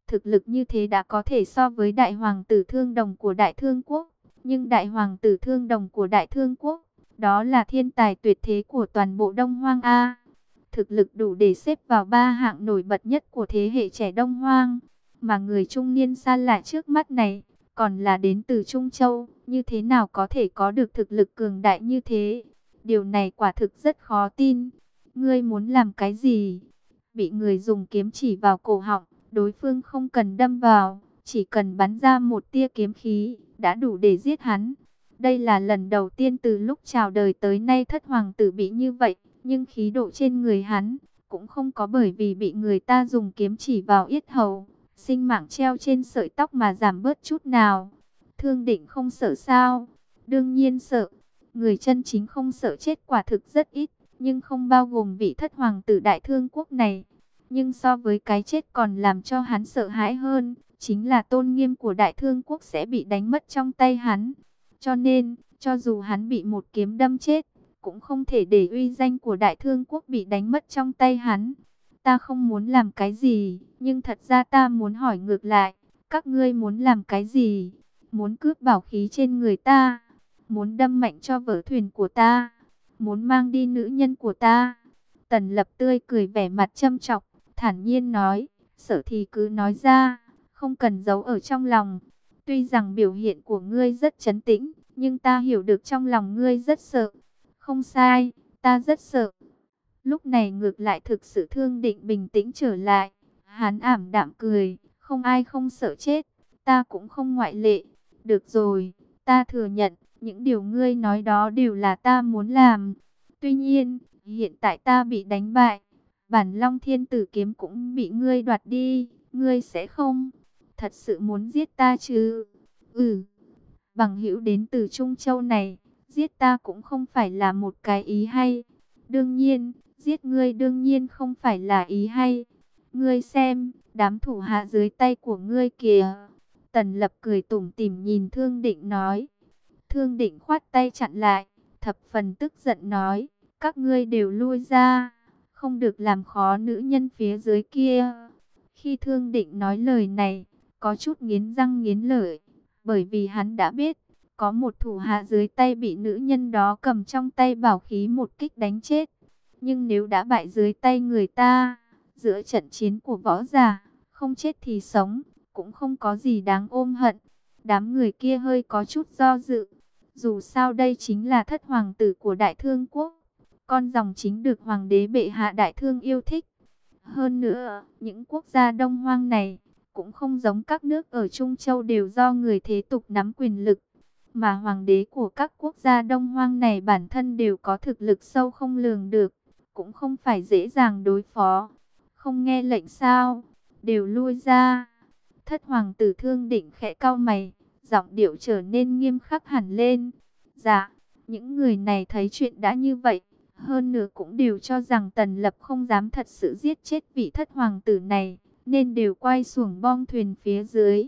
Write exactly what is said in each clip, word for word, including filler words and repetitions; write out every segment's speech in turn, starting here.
Thực lực như thế đã có thể so với đại hoàng tử Thương Đồng của Đại Thương Quốc. Nhưng đại hoàng tử Thương Đồng của Đại Thương Quốc, đó là thiên tài tuyệt thế của toàn bộ Đông Hoang A. Thực lực đủ để xếp vào ba hạng nổi bật nhất của thế hệ trẻ Đông Hoang. Mà người trung niên xa lạ trước mắt này, còn là đến từ Trung Châu, như thế nào có thể có được thực lực cường đại như thế? Điều này quả thực rất khó tin. Ngươi muốn làm cái gì? Bị người dùng kiếm chỉ vào cổ họng, đối phương không cần đâm vào, chỉ cần bắn ra một tia kiếm khí, đã đủ để giết hắn. Đây là lần đầu tiên từ lúc chào đời tới nay thất hoàng tử bị như vậy, nhưng khí độ trên người hắn cũng không có bởi vì bị người ta dùng kiếm chỉ vào yết hầu, sinh mạng treo trên sợi tóc mà giảm bớt chút nào. Thương Định không sợ sao? Đương nhiên sợ. Người chân chính không sợ chết quả thực rất ít, nhưng không bao gồm vị thất hoàng tử Đại Thương Quốc này. Nhưng so với cái chết còn làm cho hắn sợ hãi hơn, chính là tôn nghiêm của Đại Thương Quốc sẽ bị đánh mất trong tay hắn. Cho nên, cho dù hắn bị một kiếm đâm chết, cũng không thể để uy danh của Đại Thương Quốc bị đánh mất trong tay hắn. Ta không muốn làm cái gì, nhưng thật ra ta muốn hỏi ngược lại, các ngươi muốn làm cái gì? Muốn cướp bảo khí trên người ta? Muốn đâm mạnh cho vỡ thuyền của ta? Muốn mang đi nữ nhân của ta? Tần Lập tươi cười vẻ mặt châm chọc, thản nhiên nói, sợ thì cứ nói ra, không cần giấu ở trong lòng. Tuy rằng biểu hiện của ngươi rất trấn tĩnh, nhưng ta hiểu được trong lòng ngươi rất sợ. Không sai, ta rất sợ. Lúc này ngược lại thực sự Thương Định bình tĩnh trở lại. Hắn ảm đạm cười, không ai không sợ chết, ta cũng không ngoại lệ. Được rồi, ta thừa nhận, những điều ngươi nói đó đều là ta muốn làm. Tuy nhiên, hiện tại ta bị đánh bại, Bản Long Thiên Tử kiếm cũng bị ngươi đoạt đi, ngươi sẽ không thật sự muốn giết ta chứ? Ừ, bằng hữu đến từ Trung Châu này, giết ta cũng không phải là một cái ý hay. Đương nhiên, giết ngươi đương nhiên không phải là ý hay. Ngươi xem, đám thủ hạ dưới tay của ngươi kìa. Tần Lập cười tủm tỉm nhìn Thương Định nói. Thương Định khoát tay chặn lại, thập phần tức giận nói, các ngươi đều lui ra, không được làm khó nữ nhân phía dưới kia. Khi Thương Định nói lời này, có chút nghiến răng nghiến lợi, bởi vì hắn đã biết, có một thủ hạ dưới tay bị nữ nhân đó cầm trong tay bảo khí một kích đánh chết. Nhưng nếu đã bại dưới tay người ta, giữa trận chiến của võ giả, không chết thì sống, cũng không có gì đáng ôm hận. Đám người kia hơi có chút do dự. Dù sao đây chính là thất hoàng tử của Đại Thương Quốc, con dòng chính được hoàng đế bệ hạ Đại Thương yêu thích. Hơn nữa, những quốc gia Đông Hoang này cũng không giống các nước ở Trung Châu đều do người thế tục nắm quyền lực, mà hoàng đế của các quốc gia Đông Hoang này bản thân đều có thực lực sâu không lường được, cũng không phải dễ dàng đối phó. Không nghe lệnh sao? Đều lui ra. Thất hoàng tử Thương Định khẽ cau mày, giọng điệu trở nên nghiêm khắc hẳn lên. Dạ, những người này thấy chuyện đã như vậy, hơn nữa cũng đều cho rằng Tần Lập không dám thật sự giết chết vị thất hoàng tử này, nên đều quay xuồng bong thuyền phía dưới.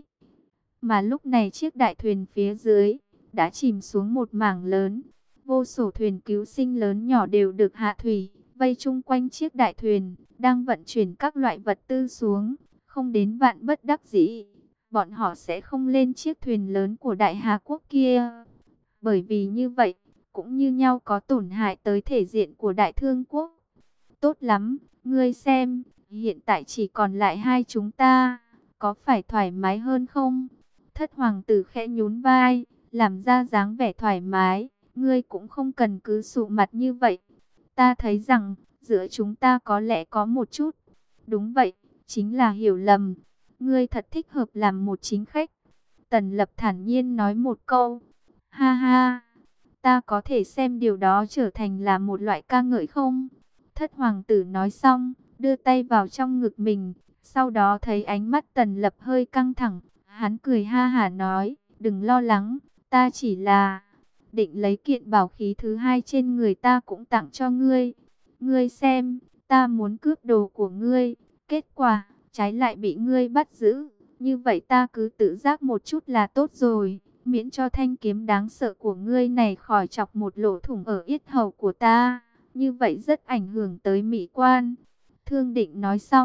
Mà lúc này chiếc đại thuyền phía dưới đã chìm xuống một mảng lớn. Vô số thuyền cứu sinh lớn nhỏ đều được hạ thủy, vây chung quanh chiếc đại thuyền, đang vận chuyển các loại vật tư xuống. Không đến vạn bất đắc dĩ, bọn họ sẽ không lên chiếc thuyền lớn của Đại Hà Quốc kia. Bởi vì như vậy, cũng như nhau có tổn hại tới thể diện của Đại Thương Quốc. Tốt lắm, ngươi xem, hiện tại chỉ còn lại hai chúng ta, có phải thoải mái hơn không? Thất hoàng tử khẽ nhún vai, làm ra dáng vẻ thoải mái, ngươi cũng không cần cứ sụ mặt như vậy. Ta thấy rằng, giữa chúng ta có lẽ có một chút. Đúng vậy, chính là hiểu lầm. Ngươi thật thích hợp làm một chính khách. Tần Lập thản nhiên nói một câu. Ha ha, ta có thể xem điều đó trở thành là một loại ca ngợi không? Thất hoàng tử nói xong, đưa tay vào trong ngực mình. Sau đó thấy ánh mắt Tần Lập hơi căng thẳng. Hắn cười ha hả nói, đừng lo lắng, ta chỉ là định lấy kiện bảo khí thứ hai trên người ta cũng tặng cho ngươi. Ngươi xem, ta muốn cướp đồ của ngươi, kết quả, trái lại bị ngươi bắt giữ. Như vậy ta cứ tự giác một chút là tốt rồi, miễn cho thanh kiếm đáng sợ của ngươi này khỏi chọc một lỗ thủng ở yết hầu của ta. Như vậy rất ảnh hưởng tới mỹ quan. Thương Định nói xong,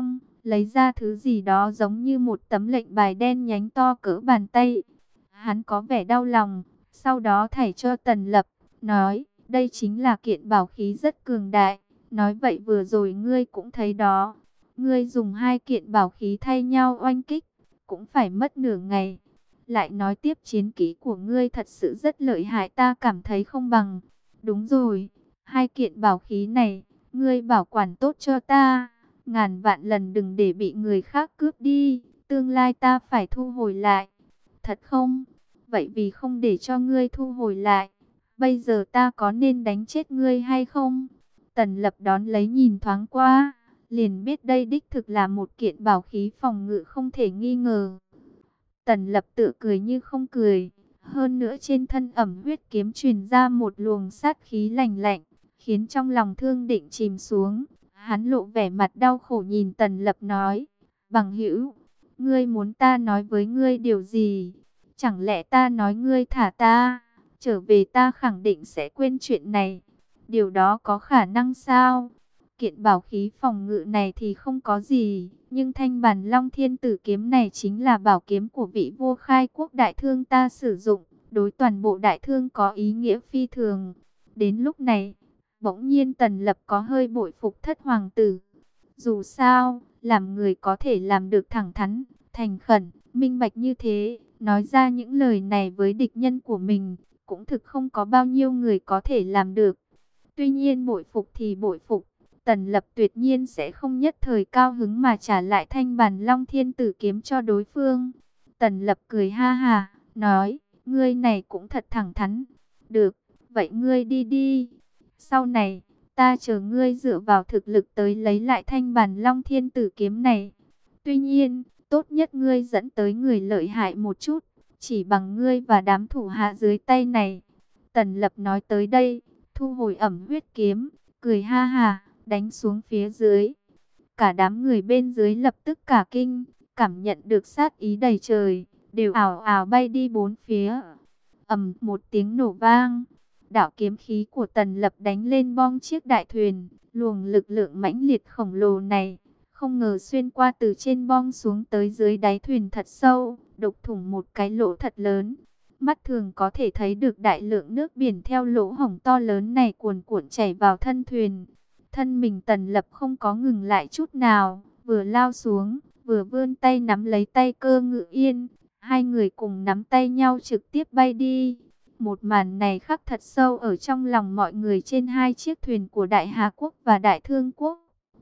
lấy ra thứ gì đó giống như một tấm lệnh bài đen nhánh to cỡ bàn tay. Hắn có vẻ đau lòng, sau đó thảy cho Tần Lập, nói, đây chính là kiện bảo khí rất cường đại. Nói vậy vừa rồi ngươi cũng thấy đó, ngươi dùng hai kiện bảo khí thay nhau oanh kích, cũng phải mất nửa ngày. Lại nói tiếp chiến kỹ của ngươi thật sự rất lợi hại, ta cảm thấy không bằng. Đúng rồi, hai kiện bảo khí này, ngươi bảo quản tốt cho ta, ngàn vạn lần đừng để bị người khác cướp đi, tương lai ta phải thu hồi lại. Thật không? Vậy vì không để cho ngươi thu hồi lại, bây giờ ta có nên đánh chết ngươi hay không? Tần Lập đón lấy nhìn thoáng qua, liền biết đây đích thực là một kiện bảo khí phòng ngự không thể nghi ngờ. Tần Lập tự cười như không cười, hơn nữa trên thân ẩm huyết kiếm truyền ra một luồng sát khí lạnh lạnh, khiến trong lòng Thương Định chìm xuống. Hắn lộ vẻ mặt đau khổ nhìn Tần Lập nói, bằng hữu, ngươi muốn ta nói với ngươi điều gì? Chẳng lẽ ta nói ngươi thả ta, trở về ta khẳng định sẽ quên chuyện này. Điều đó có khả năng sao? Kiện bảo khí phòng ngự này thì không có gì, nhưng thanh bản Long Thiên Tử kiếm này chính là bảo kiếm của vị vua khai quốc đại thương ta sử dụng, đối toàn bộ đại thương có ý nghĩa phi thường. Đến lúc này, bỗng nhiên Tần Lập có hơi bội phục Thất hoàng tử. Dù sao, làm người có thể làm được thẳng thắn, thành khẩn, minh bạch như thế, nói ra những lời này với địch nhân của mình, cũng thực không có bao nhiêu người có thể làm được. Tuy nhiên bội phục thì bội phục, Tần Lập tuyệt nhiên sẽ không nhất thời cao hứng mà trả lại thanh bản Long Thiên Tử kiếm cho đối phương. Tần Lập cười ha ha, nói, ngươi này cũng thật thẳng thắn. Được, vậy ngươi đi đi. Sau này, ta chờ ngươi dựa vào thực lực tới lấy lại thanh bản Long Thiên Tử kiếm này. Tuy nhiên, tốt nhất ngươi dẫn tới người lợi hại một chút, chỉ bằng ngươi và đám thủ hạ dưới tay này. Tần Lập nói tới đây, thu hồi ẩm huyết kiếm, cười ha ha, đánh xuống phía dưới. Cả đám người bên dưới lập tức cả kinh, cảm nhận được sát ý đầy trời, đều ảo ảo bay đi bốn phía. Ầm một tiếng nổ vang, đạo kiếm khí của Tần Lập đánh lên bong chiếc đại thuyền, luồng lực lượng mãnh liệt khổng lồ này, không ngờ xuyên qua từ trên bong xuống tới dưới đáy thuyền thật sâu, đục thủng một cái lỗ thật lớn. Mắt thường có thể thấy được đại lượng nước biển theo lỗ hổng to lớn này cuồn cuộn chảy vào thân thuyền. Thân mình Tần Lập không có ngừng lại chút nào, vừa lao xuống, vừa vươn tay nắm lấy tay Cơ Ngự Yên. Hai người cùng nắm tay nhau trực tiếp bay đi. Một màn này khắc thật sâu ở trong lòng mọi người trên hai chiếc thuyền của Đại Hà Quốc và Đại Thương Quốc.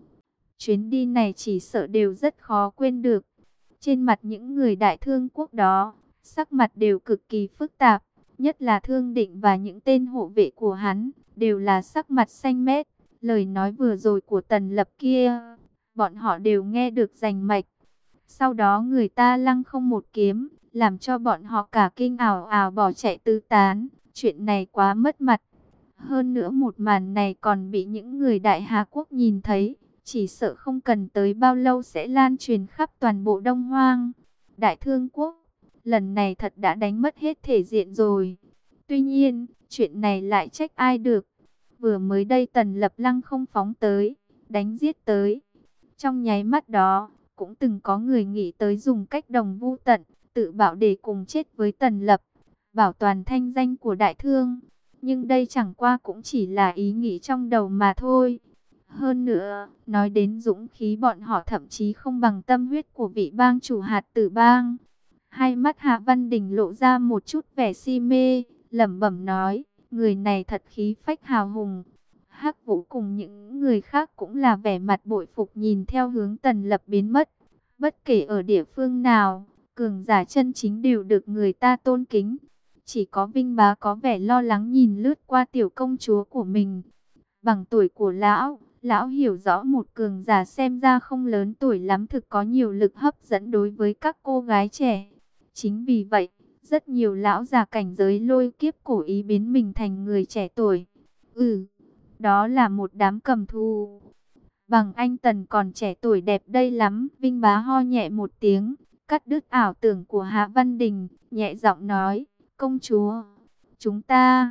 Chuyến đi này chỉ sợ đều rất khó quên được. Trên mặt những người Đại Thương Quốc đó, sắc mặt đều cực kỳ phức tạp, nhất là Thương Định và những tên hộ vệ của hắn, đều là sắc mặt xanh mét. Lời nói vừa rồi của Tần Lập kia, bọn họ đều nghe được rành mạch. Sau đó người ta lăng không một kiếm, làm cho bọn họ cả kinh ảo ảo bỏ chạy tứ tán. Chuyện này quá mất mặt. Hơn nữa một màn này còn bị những người Đại Hà Quốc nhìn thấy, chỉ sợ không cần tới bao lâu sẽ lan truyền khắp toàn bộ Đông Hoang. Đại Thương Quốc, lần này thật đã đánh mất hết thể diện rồi. Tuy nhiên, chuyện này lại trách ai được. Vừa mới đây Tần Lập lăng không phóng tới, đánh giết tới. Trong nháy mắt đó, cũng từng có người nghĩ tới dùng cách đồng vu tận, tự bảo để cùng chết với Tần Lập, bảo toàn thanh danh của đại thương. Nhưng đây chẳng qua cũng chỉ là ý nghĩ trong đầu mà thôi. Hơn nữa, nói đến dũng khí bọn họ thậm chí không bằng tâm huyết của vị bang chủ Hạt Tử Bang. Hai mắt Hạ Văn Đình lộ ra một chút vẻ si mê, lẩm bẩm nói, người này thật khí phách hào hùng. Hắc Vũ cùng những người khác cũng là vẻ mặt bội phục nhìn theo hướng Tần Lập biến mất. Bất kể ở địa phương nào, cường giả chân chính đều được người ta tôn kính. Chỉ có Vinh Bá có vẻ lo lắng nhìn lướt qua tiểu công chúa của mình. Bằng tuổi của lão, lão hiểu rõ một cường giả xem ra không lớn tuổi lắm thực có nhiều lực hấp dẫn đối với các cô gái trẻ. Chính vì vậy, rất nhiều lão già cảnh giới lôi kiếp cổ ý biến mình thành người trẻ tuổi. Ừ, đó là một đám cầm thù. Bằng anh Tần còn trẻ tuổi đẹp đây lắm. Vinh Bá ho nhẹ một tiếng, cắt đứt ảo tưởng của Hạ Văn Đình, nhẹ giọng nói, công chúa, chúng ta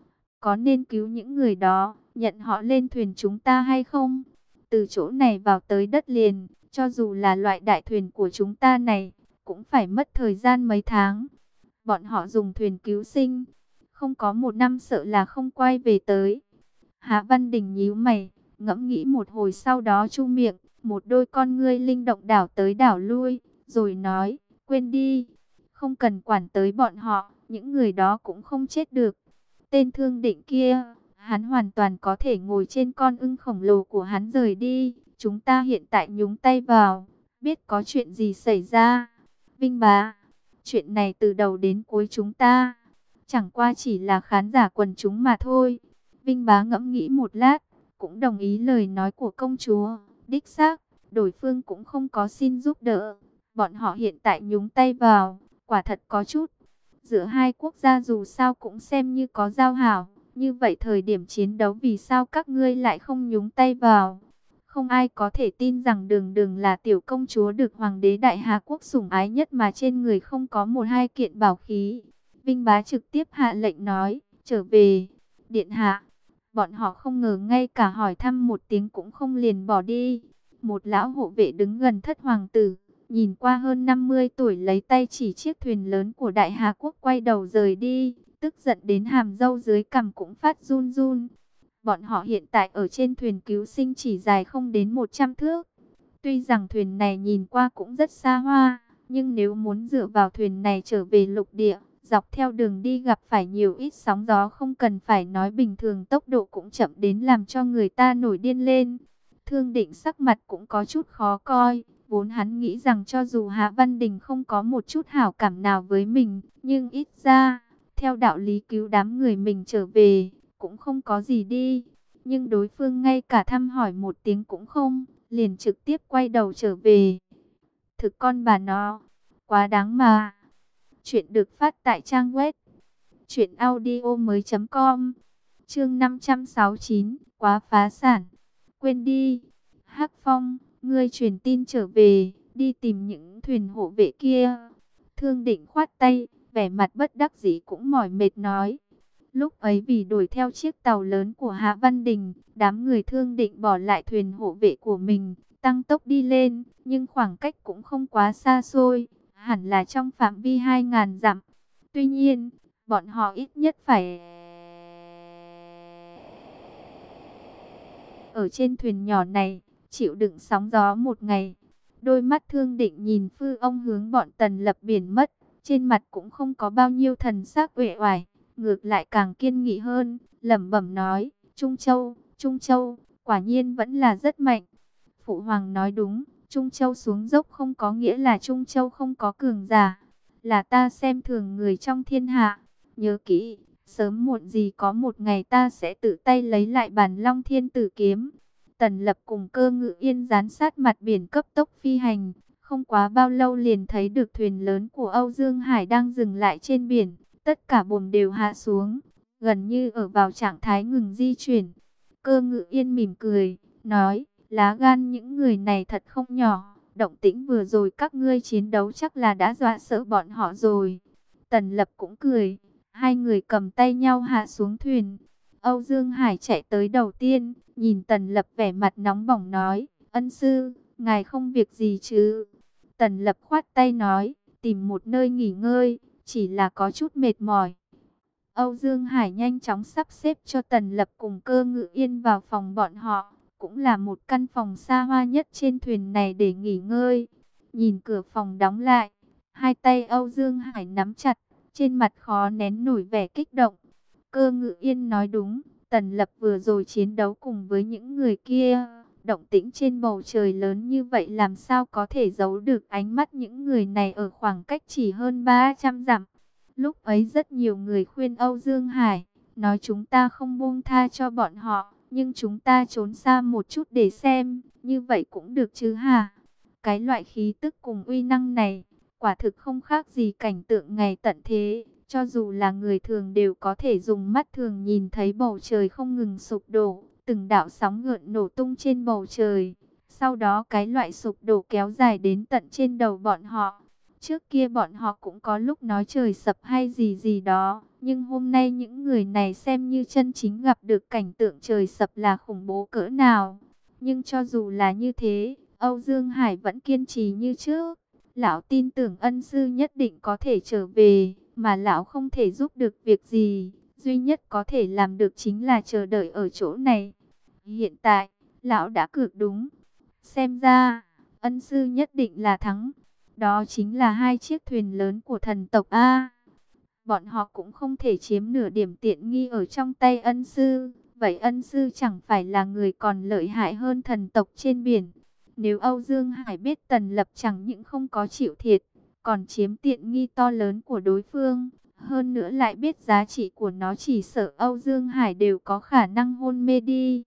có nên cứu những người đó, nhận họ lên thuyền chúng ta hay không? Từ chỗ này vào tới đất liền, Cho dù là loại đại thuyền của chúng ta này, cũng phải mất thời gian mấy tháng. Bọn họ dùng thuyền cứu sinh, không có một năm sợ là không quay về tới. Hạ Văn Đình nhíu mày, ngẫm nghĩ một hồi sau đó chu miệng, một đôi con ngươi linh động đảo tới đảo lui, rồi nói, quên đi, không cần quản tới bọn họ, những người đó cũng không chết được. Tên Thương Định kia, hắn hoàn toàn có thể ngồi trên con ưng khổng lồ của hắn rời đi, chúng ta hiện tại nhúng tay vào, biết có chuyện gì xảy ra. Vinh Bá, chuyện này từ đầu đến cuối chúng ta, chẳng qua chỉ là khán giả quần chúng mà thôi. Vinh Bá ngẫm nghĩ một lát, cũng đồng ý lời nói của công chúa. Đích xác, đối phương cũng không có xin giúp đỡ. Bọn họ hiện tại nhúng tay vào, quả thật có chút. Giữa hai quốc gia dù sao cũng xem như có giao hảo. Như vậy thời điểm chiến đấu vì sao các ngươi lại không nhúng tay vào? Không ai có thể tin rằng Đường Đường là tiểu công chúa được Hoàng đế Đại Hà Quốc sủng ái nhất mà trên người không có một hai kiện bảo khí. Vinh Bá trực tiếp hạ lệnh nói, trở về, điện hạ. Bọn họ không ngờ ngay cả hỏi thăm một tiếng cũng không liền bỏ đi. Một lão hộ vệ đứng gần thất hoàng tử, nhìn qua hơn năm mươi tuổi lấy tay chỉ chiếc thuyền lớn của Đại Hà Quốc quay đầu rời đi, tức giận đến hàm râu dưới cằm cũng phát run run. Bọn họ hiện tại ở trên thuyền cứu sinh chỉ dài không đến một trăm thước. Tuy rằng thuyền này nhìn qua cũng rất xa hoa, nhưng nếu muốn dựa vào thuyền này trở về lục địa, dọc theo đường đi gặp phải nhiều ít sóng gió không cần phải nói bình thường tốc độ cũng chậm đến làm cho người ta nổi điên lên. Thương Định sắc mặt cũng có chút khó coi, vốn hắn nghĩ rằng cho dù Hạ Văn Đình không có một chút hảo cảm nào với mình, nhưng ít ra, theo đạo lý cứu đám người mình trở về, cũng không có gì đi. Nhưng đối phương ngay cả thăm hỏi một tiếng cũng không, liền trực tiếp quay đầu trở về. Thực con bà nó, quá đáng mà. Chuyện được phát tại trang web truyện audio mới chấm com. Chương năm trăm sáu mươi chín, quá phá sản. Quên đi, Hắc Phong, ngươi truyền tin trở về, đi tìm những thuyền hộ vệ kia. Thương Định khoát tay, vẻ mặt bất đắc dĩ cũng mỏi mệt nói. Lúc ấy vì đuổi theo chiếc tàu lớn của Hạ Văn Đình, đám người Thương Định bỏ lại thuyền hộ vệ của mình, tăng tốc đi lên, nhưng khoảng cách cũng không quá xa xôi, hẳn là trong phạm vi hai nghìn dặm. Tuy nhiên, bọn họ ít nhất phải ở trên thuyền nhỏ này, chịu đựng sóng gió một ngày. Đôi mắt Thương Định nhìn Phu Ông hướng bọn Tần Lập biển mất, trên mặt cũng không có bao nhiêu thần sắc uể oải, ngược lại càng kiên nghị hơn, lẩm bẩm nói, Trung Châu, Trung Châu, quả nhiên vẫn là rất mạnh. Phụ Hoàng nói đúng, Trung Châu xuống dốc không có nghĩa là Trung Châu không có cường giả, là ta xem thường người trong thiên hạ. Nhớ kỹ, sớm muộn gì có một ngày ta sẽ tự tay lấy lại bản Long Thiên Tử Kiếm. Tần Lập cùng Cơ Ngự Yên dán sát mặt biển cấp tốc phi hành, không quá bao lâu liền thấy được thuyền lớn của Âu Dương Hải đang dừng lại trên biển. Tất cả buồm đều hạ xuống, gần như ở vào trạng thái ngừng di chuyển. Cơ Ngự Yên mỉm cười, nói, lá gan những người này thật không nhỏ. Động tĩnh vừa rồi các ngươi chiến đấu chắc là đã dọa sợ bọn họ rồi. Tần Lập cũng cười, hai người cầm tay nhau hạ xuống thuyền. Âu Dương Hải chạy tới đầu tiên, nhìn Tần Lập vẻ mặt nóng bỏng nói, ân sư, ngài không việc gì chứ? Tần Lập khoát tay nói, tìm một nơi nghỉ ngơi, chỉ là có chút mệt mỏi. Âu Dương Hải nhanh chóng sắp xếp cho Tần Lập cùng Cơ Ngự Yên vào phòng bọn họ, cũng là một căn phòng xa hoa nhất trên thuyền này để nghỉ ngơi. Nhìn cửa phòng đóng lại, hai tay Âu Dương Hải nắm chặt, trên mặt khó nén nổi vẻ kích động. Cơ Ngự Yên nói đúng, Tần Lập vừa rồi chiến đấu cùng với những người kia, động tĩnh trên bầu trời lớn như vậy làm sao có thể giấu được ánh mắt những người này ở khoảng cách chỉ hơn ba trăm dặm. Lúc ấy rất nhiều người khuyên Âu Dương Hải, nói chúng ta không buông tha cho bọn họ, nhưng chúng ta trốn xa một chút để xem, như vậy cũng được chứ hả? Cái loại khí tức cùng uy năng này, quả thực không khác gì cảnh tượng ngày tận thế. Cho dù là người thường đều có thể dùng mắt thường nhìn thấy bầu trời không ngừng sụp đổ, từng đạo sóng gợn nổ tung trên bầu trời. Sau đó cái loại sụp đổ kéo dài đến tận trên đầu bọn họ. Trước kia bọn họ cũng có lúc nói trời sập hay gì gì đó, nhưng hôm nay những người này xem như chân chính gặp được cảnh tượng trời sập là khủng bố cỡ nào. Nhưng cho dù là như thế, Âu Dương Hải vẫn kiên trì như trước. Lão tin tưởng ân sư nhất định có thể trở về, mà lão không thể giúp được việc gì. Duy nhất có thể làm được chính là chờ đợi ở chỗ này. Hiện tại, lão đã cược đúng. Xem ra, ân sư nhất định là thắng. Đó chính là hai chiếc thuyền lớn của thần tộc A. Bọn họ cũng không thể chiếm nửa điểm tiện nghi ở trong tay ân sư. Vậy ân sư chẳng phải là người còn lợi hại hơn thần tộc trên biển. Nếu Âu Dương Hải biết Tần Lập chẳng những không có chịu thiệt, còn chiếm tiện nghi to lớn của đối phương, hơn nữa lại biết giá trị của nó, chỉ sợ Âu Dương Hải đều có khả năng hôn mê đi.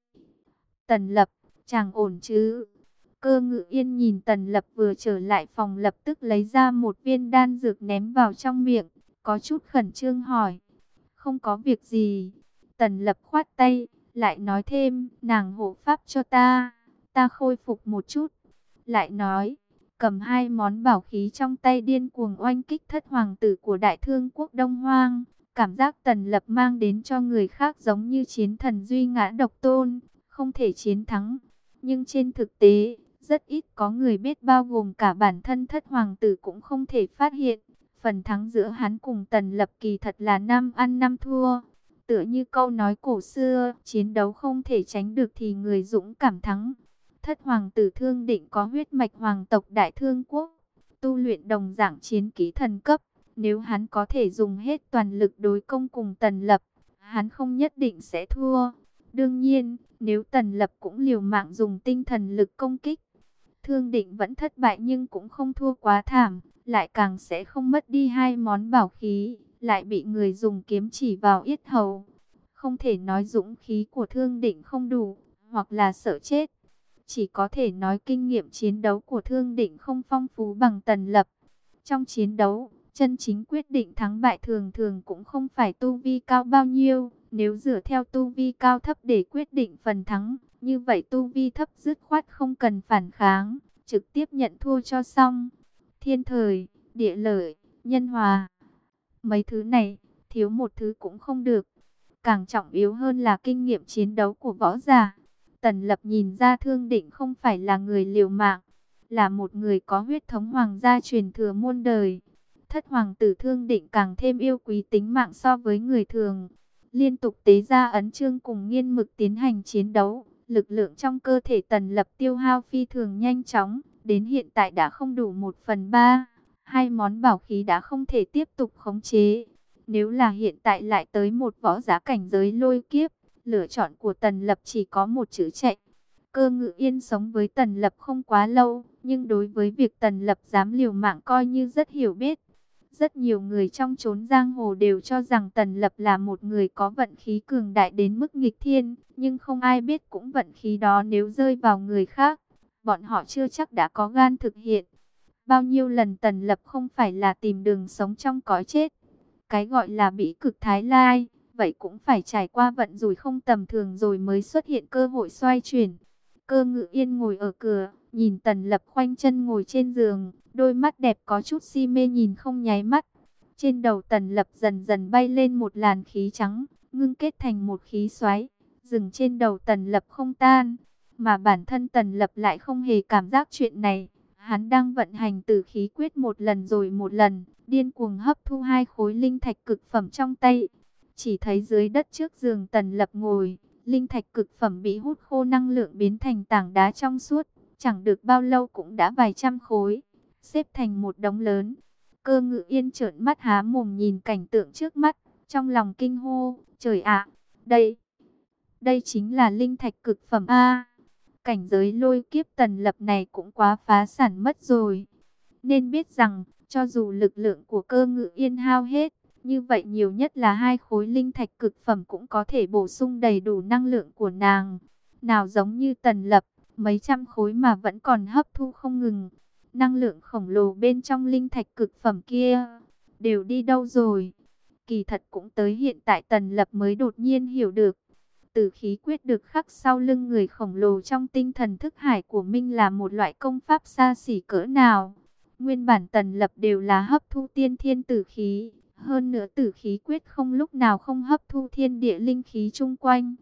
Tần Lập, chàng ổn chứ? Cơ Ngự Yên nhìn Tần Lập vừa trở lại phòng, lập tức lấy ra một viên đan dược ném vào trong miệng, có chút khẩn trương hỏi. Không có việc gì. Tần Lập khoát tay, lại nói thêm, nàng hộ pháp cho ta, ta khôi phục một chút. Lại nói, cầm hai món bảo khí trong tay điên cuồng oanh kích thất hoàng tử của Đại Thương quốc Đông Hoang. Cảm giác Tần Lập mang đến cho người khác giống như chiến thần duy ngã độc tôn, không thể chiến thắng. Nhưng trên thực tế, rất ít có người biết, bao gồm cả bản thân thất hoàng tử cũng không thể phát hiện. Phần thắng giữa hắn cùng Tần Lập kỳ thật là năm ăn năm thua. Tựa như câu nói cổ xưa, chiến đấu không thể tránh được thì người dũng cảm thắng. Thất hoàng tử Thương Định có huyết mạch hoàng tộc Đại Thương quốc, tu luyện đồng dạng chiến kỹ thần cấp. Nếu hắn có thể dùng hết toàn lực đối công cùng Tần Lập, hắn không nhất định sẽ thua. Đương nhiên, nếu Tần Lập cũng liều mạng dùng tinh thần lực công kích, Thương Định vẫn thất bại nhưng cũng không thua quá thảm, lại càng sẽ không mất đi hai món bảo khí, lại bị người dùng kiếm chỉ vào yết hầu. Không thể nói dũng khí của Thương Định không đủ, hoặc là sợ chết. Chỉ có thể nói kinh nghiệm chiến đấu của Thương Định không phong phú bằng Tần Lập. Trong chiến đấu, chân chính quyết định thắng bại thường thường cũng không phải tu vi cao bao nhiêu. Nếu dựa theo tu vi cao thấp để quyết định phần thắng, như vậy tu vi thấp dứt khoát không cần phản kháng, trực tiếp nhận thua cho xong. Thiên thời, địa lợi, nhân hòa, mấy thứ này, thiếu một thứ cũng không được. Càng trọng yếu hơn là kinh nghiệm chiến đấu của võ giả. Tần Lập nhìn ra Thương Định không phải là người liều mạng, là một người có huyết thống hoàng gia truyền thừa muôn đời. Thất hoàng tử Thương Định càng thêm yêu quý tính mạng so với người thường. Liên tục tế ra ấn chương cùng nghiên mực tiến hành chiến đấu. Lực lượng trong cơ thể Tần Lập tiêu hao phi thường nhanh chóng, đến hiện tại đã không đủ một phần ba. Hai món bảo khí đã không thể tiếp tục khống chế. Nếu là hiện tại lại tới một võ giả cảnh giới lôi kiếp, lựa chọn của Tần Lập chỉ có một chữ chạy. Cơ Ngự Yên sống với Tần Lập không quá lâu, nhưng đối với việc Tần Lập dám liều mạng coi như rất hiểu biết. Rất nhiều người trong chốn giang hồ đều cho rằng Tần Lập là một người có vận khí cường đại đến mức nghịch thiên, nhưng không ai biết cũng vận khí đó nếu rơi vào người khác, bọn họ chưa chắc đã có gan thực hiện. Bao nhiêu lần Tần Lập không phải là tìm đường sống trong cõi chết. Cái gọi là bỉ cực thái lai, vậy cũng phải trải qua vận rủi không tầm thường rồi mới xuất hiện cơ hội xoay chuyển. Cơ Ngự Yên ngồi ở cửa, nhìn Tần Lập khoanh chân ngồi trên giường, đôi mắt đẹp có chút si mê nhìn không nháy mắt. Trên đầu Tần Lập dần dần bay lên một làn khí trắng, ngưng kết thành một khí xoáy, dừng trên đầu Tần Lập không tan. Mà bản thân Tần Lập lại không hề cảm giác chuyện này. Hắn đang vận hành Tử Khí Quyết một lần rồi một lần, điên cuồng hấp thu hai khối linh thạch cực phẩm trong tay. Chỉ thấy dưới đất trước giường Tần Lập ngồi, linh thạch cực phẩm bị hút khô, năng lượng biến thành tảng đá trong suốt, chẳng được bao lâu cũng đã vài trăm khối, xếp thành một đống lớn. Cơ Ngự Yên trợn mắt há mồm nhìn cảnh tượng trước mắt, trong lòng kinh hô, trời ạ, đây, đây chính là linh thạch cực phẩm a. Cảnh giới lôi kiếp Tần Lập này cũng quá phá sản mất rồi. Nên biết rằng, cho dù lực lượng của Cơ Ngự Yên hao hết, như vậy nhiều nhất là hai khối linh thạch cực phẩm cũng có thể bổ sung đầy đủ năng lượng của nàng. Nào giống như Tần Lập, mấy trăm khối mà vẫn còn hấp thu không ngừng. Năng lượng khổng lồ bên trong linh thạch cực phẩm kia, đều đi đâu rồi? Kỳ thật cũng tới hiện tại Tần Lập mới đột nhiên hiểu được. Tử Khí Quyết được khắc sau lưng người khổng lồ trong tinh thần thức hải của Minh là một loại công pháp xa xỉ cỡ nào. Nguyên bản Tần Lập đều là hấp thu tiên thiên tử khí. Hơn nữa Tử Khí Quyết không lúc nào không hấp thu thiên địa linh khí chung quanh.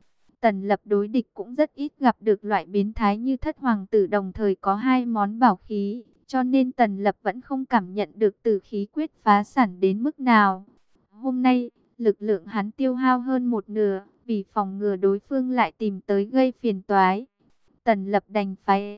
Tần Lập đối địch cũng rất ít gặp được loại biến thái như thất hoàng tử đồng thời có hai món bảo khí, cho nên Tần Lập vẫn không cảm nhận được tử khí quyết phá sản đến mức nào. Hôm nay, lực lượng hắn tiêu hao hơn một nửa, vì phòng ngừa đối phương lại tìm tới gây phiền toái. Tần Lập đành phải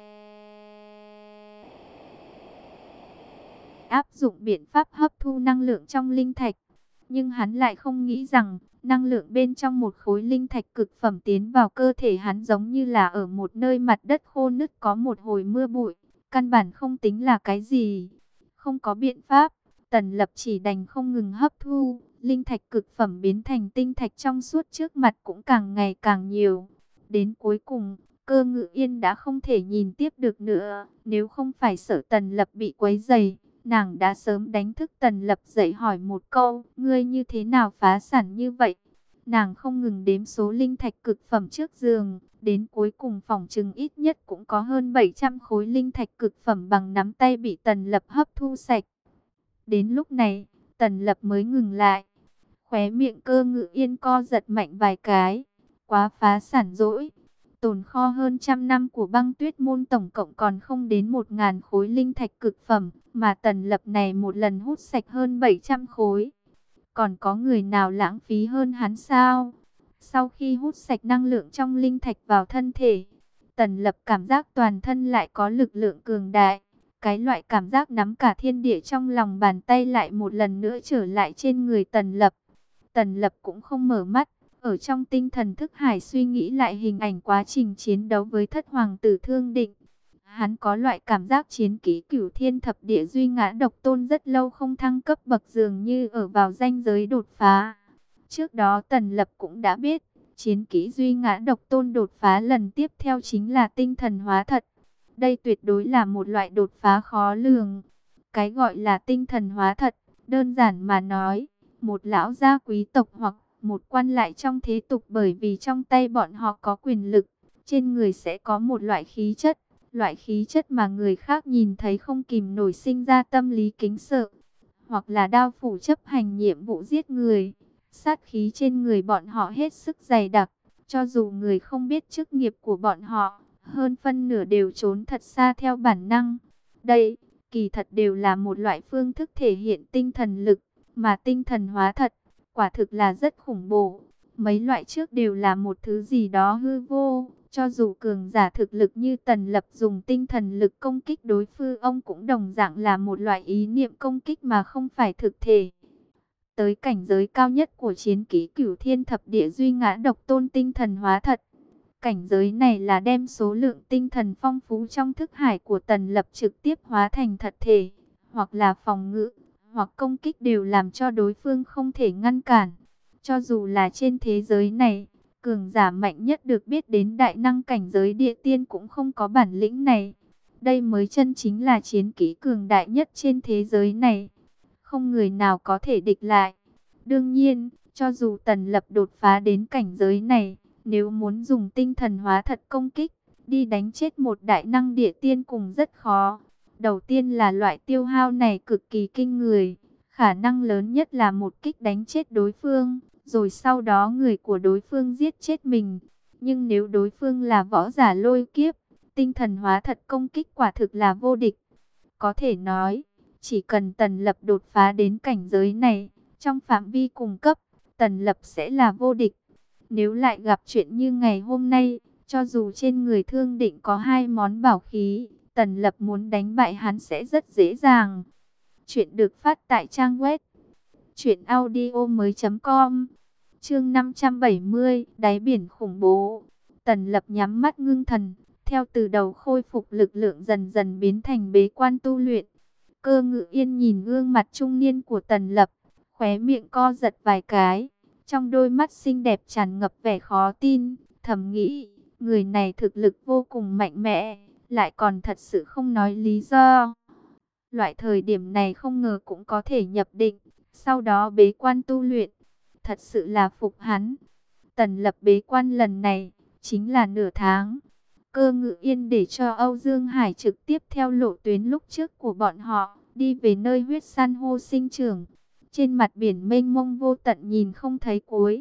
áp dụng biện pháp hấp thu năng lượng trong linh thạch. Nhưng hắn lại không nghĩ rằng, năng lượng bên trong một khối linh thạch cực phẩm tiến vào cơ thể hắn giống như là ở một nơi mặt đất khô nứt có một hồi mưa bụi, căn bản không tính là cái gì. Không có biện pháp, Tần Lập chỉ đành không ngừng hấp thu, linh thạch cực phẩm biến thành tinh thạch trong suốt trước mặt cũng càng ngày càng nhiều. Đến cuối cùng, Cơ Ngự Yên đã không thể nhìn tiếp được nữa, nếu không phải sợ Tần Lập bị quấy rầy, nàng đã sớm đánh thức Tần Lập dậy hỏi một câu, ngươi như thế nào phá sản như vậy? Nàng không ngừng đếm số linh thạch cực phẩm trước giường, đến cuối cùng phòng trừng ít nhất cũng có hơn bảy trăm khối linh thạch cực phẩm bằng nắm tay bị Tần Lập hấp thu sạch. Đến lúc này, Tần Lập mới ngừng lại. Khóe miệng Cơ Ngự Yên co giật mạnh vài cái. Quá phá sản dỗi. Tồn kho hơn trăm năm của Băng Tuyết môn tổng cộng còn không đến một ngàn khối linh thạch cực phẩm, mà Tần Lập này một lần hút sạch hơn bảy trăm khối. Còn có người nào lãng phí hơn hắn sao? Sau khi hút sạch năng lượng trong linh thạch vào thân thể, Tần Lập cảm giác toàn thân lại có lực lượng cường đại. Cái loại cảm giác nắm cả thiên địa trong lòng bàn tay lại một lần nữa trở lại trên người Tần Lập. Tần Lập cũng không mở mắt, ở trong tinh thần thức hải suy nghĩ lại hình ảnh quá trình chiến đấu với thất hoàng tử Thương Định. Hắn có loại cảm giác chiến kỹ cửu thiên thập địa duy ngã độc tôn rất lâu không thăng cấp bậc dường như ở vào ranh giới đột phá. Trước đó Tần Lập cũng đã biết, chiến kỹ duy ngã độc tôn đột phá lần tiếp theo chính là tinh thần hóa thật. Đây tuyệt đối là một loại đột phá khó lường. Cái gọi là tinh thần hóa thật, đơn giản mà nói, một lão gia quý tộc hoặc một quan lại trong thế tục bởi vì trong tay bọn họ có quyền lực, trên người sẽ có một loại khí chất, loại khí chất mà người khác nhìn thấy không kìm nổi sinh ra tâm lý kính sợ, hoặc là đao phủ chấp hành nhiệm vụ giết người. Sát khí trên người bọn họ hết sức dày đặc, cho dù người không biết chức nghiệp của bọn họ, hơn phân nửa đều trốn thật xa theo bản năng. Đây, kỳ thật đều là một loại phương thức thể hiện tinh thần lực, mà tinh thần hóa thật, quả thực là rất khủng bố. Mấy loại trước đều là một thứ gì đó hư vô, cho dù cường giả thực lực như Tần Lập dùng tinh thần lực công kích đối phương, ông cũng đồng dạng là một loại ý niệm công kích mà không phải thực thể. Tới cảnh giới cao nhất của chiến kỹ cửu thiên thập địa duy ngã độc tôn tinh thần hóa thật. Cảnh giới này là đem số lượng tinh thần phong phú trong thức hải của Tần Lập trực tiếp hóa thành thật thể, hoặc là phòng ngự, hoặc công kích đều làm cho đối phương không thể ngăn cản. Cho dù là trên thế giới này, cường giả mạnh nhất được biết đến đại năng cảnh giới địa tiên cũng không có bản lĩnh này. Đây mới chân chính là chiến kỹ cường đại nhất trên thế giới này. Không người nào có thể địch lại. Đương nhiên, cho dù Tần Lập đột phá đến cảnh giới này, nếu muốn dùng tinh thần hóa thật công kích, đi đánh chết một đại năng địa tiên cũng rất khó. Đầu tiên là loại tiêu hao này cực kỳ kinh người, khả năng lớn nhất là một kích đánh chết đối phương, rồi sau đó người của đối phương giết chết mình. Nhưng nếu đối phương là võ giả lôi kiếp, tinh thần hóa thật công kích quả thực là vô địch. Có thể nói, chỉ cần Tần Lập đột phá đến cảnh giới này, trong phạm vi cùng cấp, Tần Lập sẽ là vô địch. Nếu lại gặp chuyện như ngày hôm nay, cho dù trên người Thương Định có hai món bảo khí, Tần Lập muốn đánh bại hắn sẽ rất dễ dàng. Chuyện được phát tại trang web truyện audio mới chấm com. Chương năm trăm bảy mươi, đáy biển khủng bố. Tần Lập nhắm mắt ngưng thần, theo từ đầu khôi phục lực lượng dần dần biến thành bế quan tu luyện. Cơ Ngự Yên nhìn gương mặt trung niên của Tần Lập, khóe miệng co giật vài cái, trong đôi mắt xinh đẹp tràn ngập vẻ khó tin, thầm nghĩ, người này thực lực vô cùng mạnh mẽ, lại còn thật sự không nói lý do. Loại thời điểm này không ngờ cũng có thể nhập định, sau đó bế quan tu luyện, thật sự là phục hắn. Tần Lập bế quan lần này, chính là nửa tháng. Cơ Ngự Yên để cho Âu Dương Hải trực tiếp theo lộ tuyến lúc trước của bọn họ, đi về nơi huyết san hô sinh trưởng. Trên mặt biển mênh mông vô tận nhìn không thấy cuối.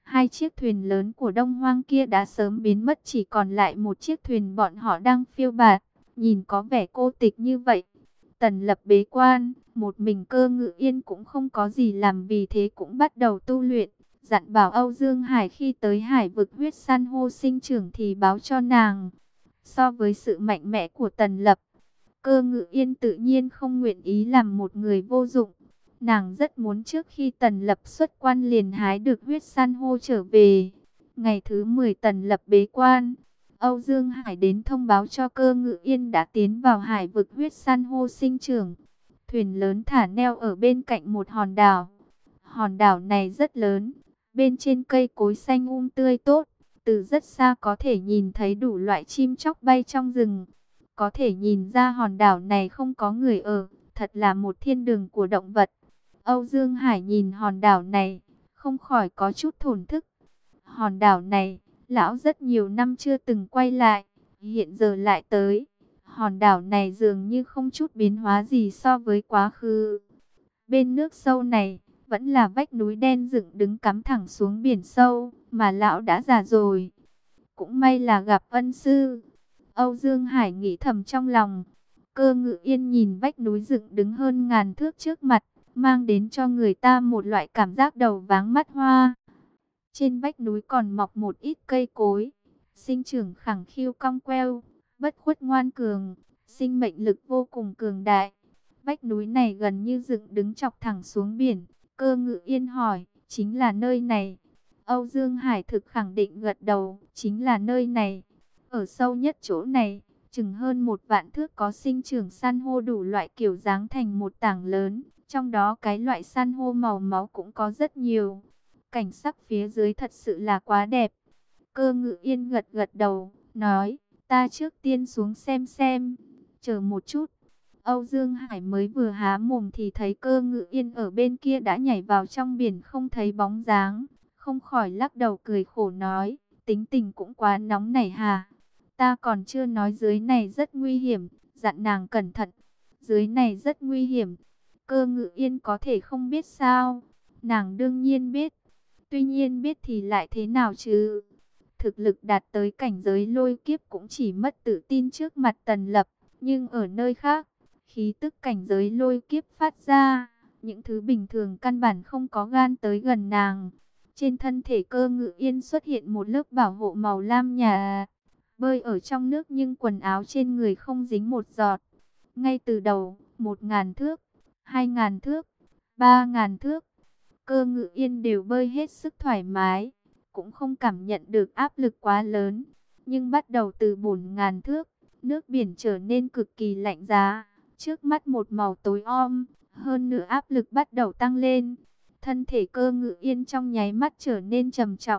Hai chiếc thuyền lớn của Đông Hoang kia đã sớm biến mất, chỉ còn lại một chiếc thuyền bọn họ đang phiêu bạt, nhìn có vẻ cô tịch như vậy. Tần Lập bế quan, một mình Cơ Ngự Yên cũng không có gì làm, vì thế cũng bắt đầu tu luyện, dặn bảo Âu Dương Hải khi tới hải vực huyết san hô sinh trưởng thì báo cho nàng. So với sự mạnh mẽ của Tần Lập, Cơ Ngự Yên tự nhiên không nguyện ý làm một người vô dụng. Nàng rất muốn trước khi Tần Lập xuất quan liền hái được huyết san hô trở về. Ngày thứ mười Tần Lập bế quan, Âu Dương Hải đến thông báo cho Cơ Ngự Yên đã tiến vào hải vực huyết san hô sinh trưởng. Thuyền lớn thả neo ở bên cạnh một hòn đảo. Hòn đảo này rất lớn, bên trên cây cối xanh um tươi tốt. Từ rất xa có thể nhìn thấy đủ loại chim chóc bay trong rừng. Có thể nhìn ra hòn đảo này không có người ở, thật là một thiên đường của động vật. Âu Dương Hải nhìn hòn đảo này, không khỏi có chút thổn thức. Hòn đảo này, lão rất nhiều năm chưa từng quay lại, hiện giờ lại tới. Hòn đảo này dường như không chút biến hóa gì so với quá khứ. Bên nước sâu này, vẫn là vách núi đen dựng đứng cắm thẳng xuống biển sâu, mà lão đã già rồi. Cũng may là gặp ân sư. Âu Dương Hải nghĩ thầm trong lòng. Cơ Ngự Yên nhìn vách núi dựng đứng hơn ngàn thước trước mặt, mang đến cho người ta một loại cảm giác đầu váng mắt hoa. Trên vách núi còn mọc một ít cây cối, sinh trưởng khẳng khiu cong queo, bất khuất ngoan cường, sinh mệnh lực vô cùng cường đại. Vách núi này gần như dựng đứng chọc thẳng xuống biển. Cơ Ngự Yên hỏi, chính là nơi này? Âu Dương Hải thực khẳng định gật đầu, chính là nơi này. Ở sâu nhất chỗ này, chừng hơn một vạn thước có sinh trưởng san hô đủ loại kiểu dáng thành một tảng lớn. Trong đó cái loại san hô màu máu cũng có rất nhiều. Cảnh sắc phía dưới thật sự là quá đẹp. Cơ Ngự Yên gật gật đầu, nói, ta trước tiên xuống xem xem. Chờ một chút. Âu Dương Hải mới vừa há mồm thì thấy Cơ Ngự Yên ở bên kia đã nhảy vào trong biển không thấy bóng dáng. Không khỏi lắc đầu cười khổ nói, tính tình cũng quá nóng nảy hà. Ta còn chưa nói dưới này rất nguy hiểm, dặn nàng cẩn thận. Dưới này rất nguy hiểm. Cơ Ngự Yên có thể không biết sao? Nàng đương nhiên biết. Tuy nhiên biết thì lại thế nào chứ? Thực lực đạt tới cảnh giới lôi kiếp cũng chỉ mất tự tin trước mặt Tần Lập. Nhưng ở nơi khác, khí tức cảnh giới lôi kiếp phát ra, những thứ bình thường căn bản không có gan tới gần nàng. Trên thân thể Cơ Ngự Yên xuất hiện một lớp bảo hộ màu lam nhạt, bơi ở trong nước nhưng quần áo trên người không dính một giọt. Ngay từ đầu, một ngàn thước, hai ngàn thước, ba ngàn thước, Cơ Ngự Yên đều bơi hết sức thoải mái, cũng không cảm nhận được áp lực quá lớn. Nhưng bắt đầu từ bốn ngàn thước, nước biển trở nên cực kỳ lạnh giá, trước mắt một màu tối om, hơn nữa áp lực bắt đầu tăng lên. Thân thể Cơ Ngự Yên trong nháy mắt trở nên trầm trọng.